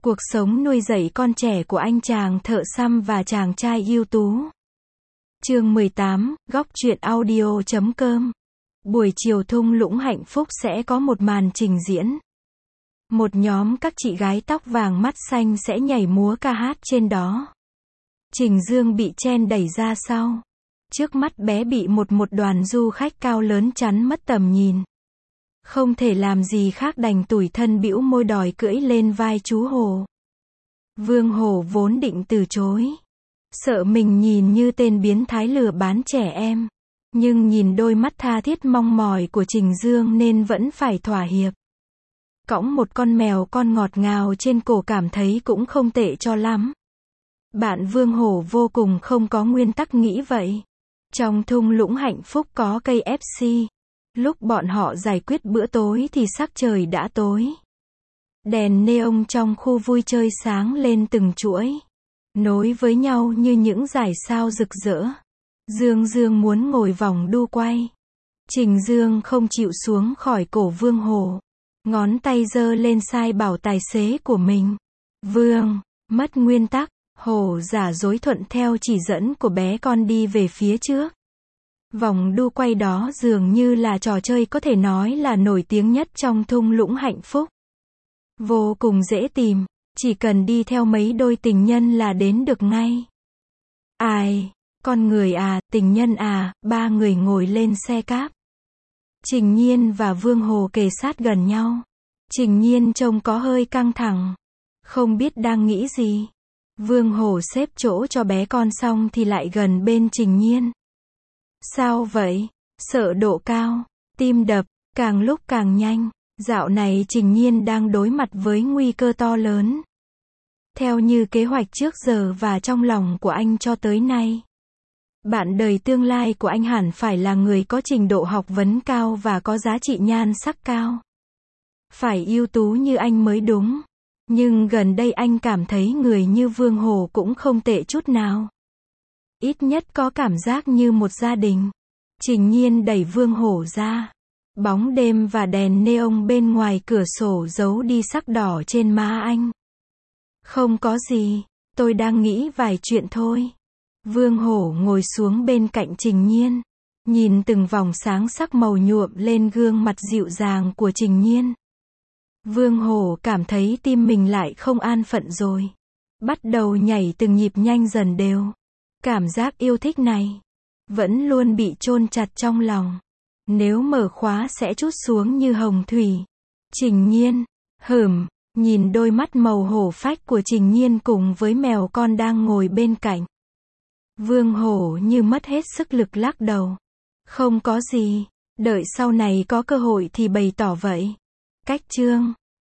Cuộc sống nuôi dạy con trẻ của anh chàng thợ xăm và chàng trai ưu tú. Chương 18, góc truyện audio.com. Buổi chiều thung lũng hạnh phúc sẽ có một màn trình diễn. Một nhóm các chị gái tóc vàng mắt xanh sẽ nhảy múa ca hát trên đó. Trình Dương bị chen đẩy ra sau. Trước mắt bé bị một đoàn du khách cao lớn chắn mất tầm nhìn. Không thể làm gì khác đành tủi thân bĩu môi đòi cưỡi lên vai chú Hổ. Vương Hổ vốn định từ chối. Sợ mình nhìn như tên biến thái lừa bán trẻ em. Nhưng nhìn đôi mắt tha thiết mong mỏi của Trình Dương nên vẫn phải thỏa hiệp. Cõng một con mèo con ngọt ngào trên cổ cảm thấy cũng không tệ cho lắm. Bạn Vương Hổ vô cùng không có nguyên tắc nghĩ vậy. Trong thung lũng hạnh phúc có cây FC. Lúc bọn họ giải quyết bữa tối thì sắc trời đã tối. Đèn neon trong khu vui chơi sáng lên từng chuỗi, nối với nhau như những dải sao rực rỡ. Dương muốn ngồi vòng đu quay. Trình Dương không chịu xuống khỏi cổ Vương Hổ. Ngón tay giơ lên sai bảo tài xế của mình. Vương, mất nguyên tắc. Hổ giả dối thuận theo chỉ dẫn của bé con đi về phía trước. Vòng đu quay đó dường như là trò chơi có thể nói là nổi tiếng nhất trong thung lũng hạnh phúc. Vô cùng dễ tìm, chỉ cần đi theo mấy đôi tình nhân là đến được ngay. Ai, con người à, tình nhân à, ba người ngồi lên xe cáp. Trình Nhiên và Vương Hổ kề sát gần nhau. Trình Nhiên trông có hơi căng thẳng, không biết đang nghĩ gì. Vương Hổ xếp chỗ cho bé con xong thì lại gần bên Trình Nhiên. Sao vậy? Sợ độ cao, tim đập, càng lúc càng nhanh. Dạo này Trình Nhiên đang đối mặt với nguy cơ to lớn. Theo như kế hoạch trước giờ và trong lòng của anh cho tới nay. Bạn đời tương lai của anh hẳn phải là người có trình độ học vấn cao và có giá trị nhan sắc cao. Phải ưu tú như anh mới đúng. Nhưng gần đây anh cảm thấy người như Vương Hổ cũng không tệ chút nào. Ít nhất có cảm giác như một gia đình. Trình Nhiên đẩy Vương Hổ ra. Bóng đêm và đèn neon bên ngoài cửa sổ giấu đi sắc đỏ trên má anh. Không có gì, tôi đang nghĩ vài chuyện thôi. Vương Hổ ngồi xuống bên cạnh Trình Nhiên. Nhìn từng vòng sáng sắc màu nhuộm lên gương mặt dịu dàng của Trình Nhiên. Vương Hổ cảm thấy tim mình lại không an phận rồi. Bắt đầu nhảy từng nhịp nhanh dần đều. Cảm giác yêu thích này vẫn luôn bị chôn chặt trong lòng. Nếu mở khóa sẽ trút xuống như hồng thủy. Trình Nhiên, nhìn đôi mắt màu hổ phách của Trình Nhiên cùng với mèo con đang ngồi bên cạnh. Vương Hổ như mất hết sức lực lắc đầu. Không có gì, đợi sau này có cơ hội thì bày tỏ vậy. Cách chương